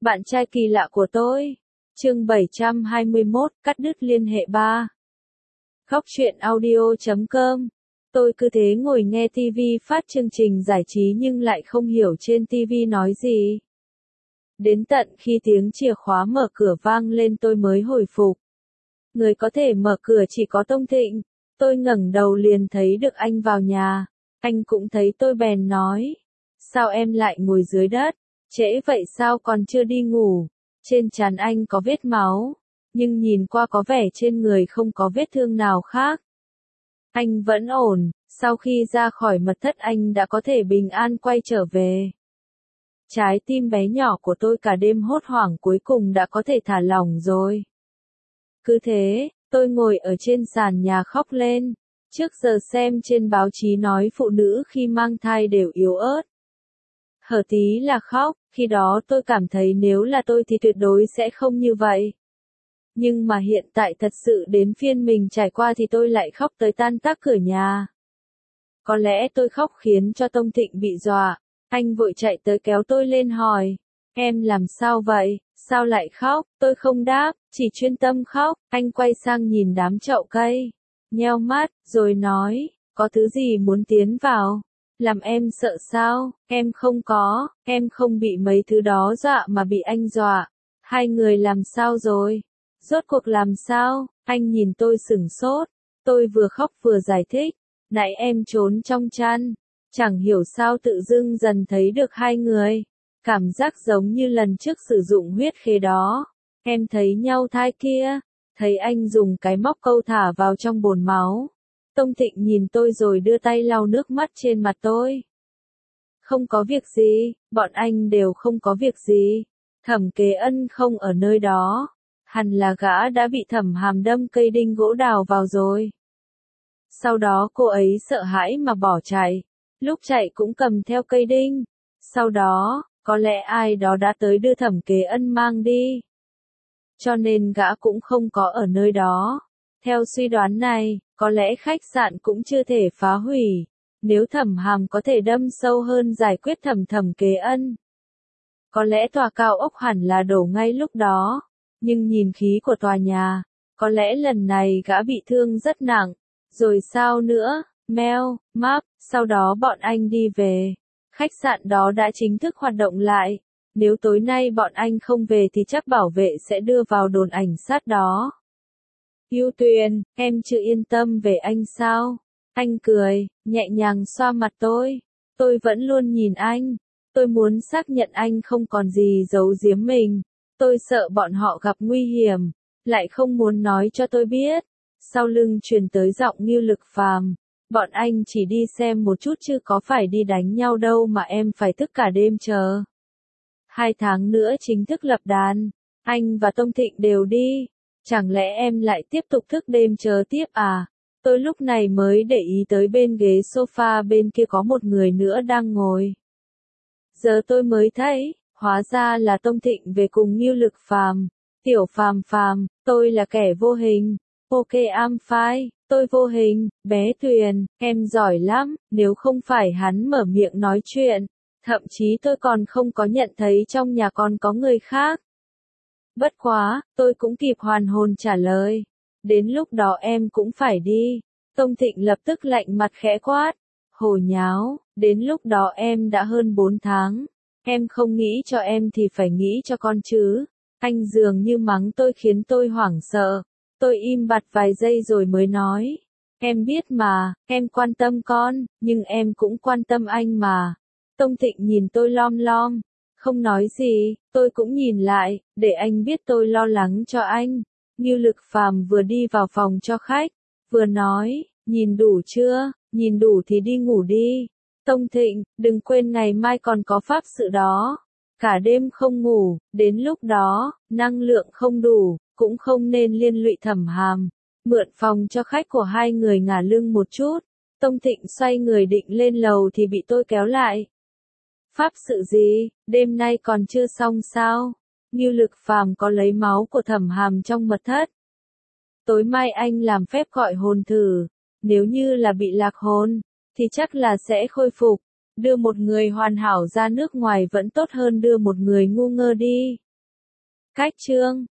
Bạn trai kỳ lạ của tôi. Chương 721, cắt đứt liên hệ 3. Góc truyện audio.com. Tôi cứ thế ngồi nghe TV phát chương trình giải trí nhưng lại không hiểu trên TV nói gì. Đến tận khi tiếng chìa khóa mở cửa vang lên tôi mới hồi phục. Người có thể mở cửa chỉ có Tông Thịnh. Tôi ngẩng đầu liền thấy được anh vào nhà. Anh cũng thấy tôi bèn nói. Sao em lại ngồi dưới đất? Trễ vậy sao còn chưa đi ngủ? Trên trán anh có vết máu, nhưng nhìn qua có vẻ trên người không có vết thương nào khác. Anh vẫn ổn, sau khi ra khỏi mật thất anh đã có thể bình an quay trở về. Trái tim bé nhỏ của tôi cả đêm hốt hoảng cuối cùng đã có thể thả lỏng rồi. Cứ thế, tôi ngồi ở trên sàn nhà khóc lên. Trước giờ xem trên báo chí nói phụ nữ khi mang thai đều yếu ớt. Hở tí là khóc, khi đó tôi cảm thấy nếu là tôi thì tuyệt đối sẽ không như vậy. Nhưng mà hiện tại thật sự đến phiên mình trải qua thì tôi lại khóc tới tan tác cửa nhà. Có lẽ tôi khóc khiến cho Tông Thịnh bị dọa, anh vội chạy tới kéo tôi lên hỏi, em làm sao vậy, sao lại khóc, tôi không đáp, chỉ chuyên tâm khóc, anh quay sang nhìn đám chậu cây, nheo mắt, rồi nói, có thứ gì muốn tiến vào. Làm em sợ sao? Em không có, em không bị mấy thứ đó dọa mà bị anh dọa. Hai người làm sao rồi? Rốt cuộc làm sao? Anh nhìn tôi sửng sốt. Tôi vừa khóc vừa giải thích. Nãy em trốn trong chăn. Chẳng hiểu sao tự dưng dần thấy được hai người. Cảm giác giống như lần trước sử dụng huyết khế đó. Em thấy nhau thai kia. Thấy anh dùng cái móc câu thả vào trong bồn máu. Tông Thịnh nhìn tôi rồi đưa tay lau nước mắt trên mặt tôi. Không có việc gì, bọn anh đều không có việc gì. Thẩm Kế Ân không ở nơi đó. Hẳn là gã đã bị Thẩm Hàm đâm cây đinh gỗ đào vào rồi. Sau đó cô ấy sợ hãi mà bỏ chạy. Lúc chạy cũng cầm theo cây đinh. Sau đó, có lẽ ai đó đã tới đưa Thẩm Kế Ân mang đi. Cho nên gã cũng không có ở nơi đó. Theo suy đoán này, có lẽ khách sạn cũng chưa thể phá hủy. Nếu Thẩm Hàm có thể đâm sâu hơn giải quyết Thẩm Kế Ân. Có lẽ tòa cao ốc hẳn là đổ ngay lúc đó. Nhưng nhìn khí của tòa nhà, có lẽ lần này gã bị thương rất nặng. Rồi sao nữa, Mel, Map, sau đó bọn anh đi về. Khách sạn đó đã chính thức hoạt động lại. Nếu tối nay bọn anh không về thì chắc bảo vệ sẽ đưa vào đồn ảnh sát đó. Ưu Tuyền, em chưa yên tâm về anh sao? Anh cười, nhẹ nhàng xoa mặt tôi. Tôi vẫn luôn nhìn anh. Tôi muốn xác nhận anh không còn gì giấu giếm mình. Tôi sợ bọn họ gặp nguy hiểm. Lại không muốn nói cho tôi biết. Sau lưng truyền tới giọng Ngưu Lực Phàm. Bọn anh chỉ đi xem một chút chứ có phải đi đánh nhau đâu mà em phải thức cả đêm chờ. 2 tháng nữa chính thức lập đàn. Anh và Tông Thịnh đều đi. Chẳng lẽ em lại tiếp tục thức đêm chờ tiếp à? Tôi lúc này mới để ý tới bên ghế sofa bên kia có một người nữa đang ngồi. Giờ tôi mới thấy, hóa ra là Tông Thịnh về cùng Ngưu Lực Phàm. Tiểu Phàm Phàm, tôi là kẻ vô hình. Ok I'm fine, tôi vô hình, bé Tuyền, em giỏi lắm, nếu không phải hắn mở miệng nói chuyện. Thậm chí tôi còn không có nhận thấy trong nhà còn có người khác. Bất quá, tôi cũng kịp hoàn hồn trả lời. Đến lúc đó em cũng phải đi. Tông Thịnh lập tức lạnh mặt khẽ quát. Hồ nháo, đến lúc đó em đã hơn 4 tháng. Em không nghĩ cho em thì phải nghĩ cho con chứ. Anh dường như mắng tôi khiến tôi hoảng sợ. Tôi im bặt vài giây rồi mới nói. Em biết mà, em quan tâm con, nhưng em cũng quan tâm anh mà. Tông Thịnh nhìn tôi lom lom. Không nói gì, tôi cũng nhìn lại, để anh biết tôi lo lắng cho anh. Ngưu Lực Phàm vừa đi vào phòng cho khách, vừa nói, nhìn đủ chưa, nhìn đủ thì đi ngủ đi. Tông Thịnh, đừng quên ngày mai còn có pháp sự đó. Cả đêm không ngủ, đến lúc đó, năng lượng không đủ, cũng không nên liên lụy Thẩm Hàm. Mượn phòng cho khách của hai người ngả lưng một chút. Tông Thịnh xoay người định lên lầu thì bị tôi kéo lại. Pháp sự gì, đêm nay còn chưa xong sao? Ngưu Lực Phàm có lấy máu của Thẩm Hàm trong mật thất. Tối mai anh làm phép gọi hồn thử. Nếu như là bị lạc hồn, thì chắc là sẽ khôi phục. Đưa một người hoàn hảo ra nước ngoài vẫn tốt hơn đưa một người ngu ngơ đi. Cách chương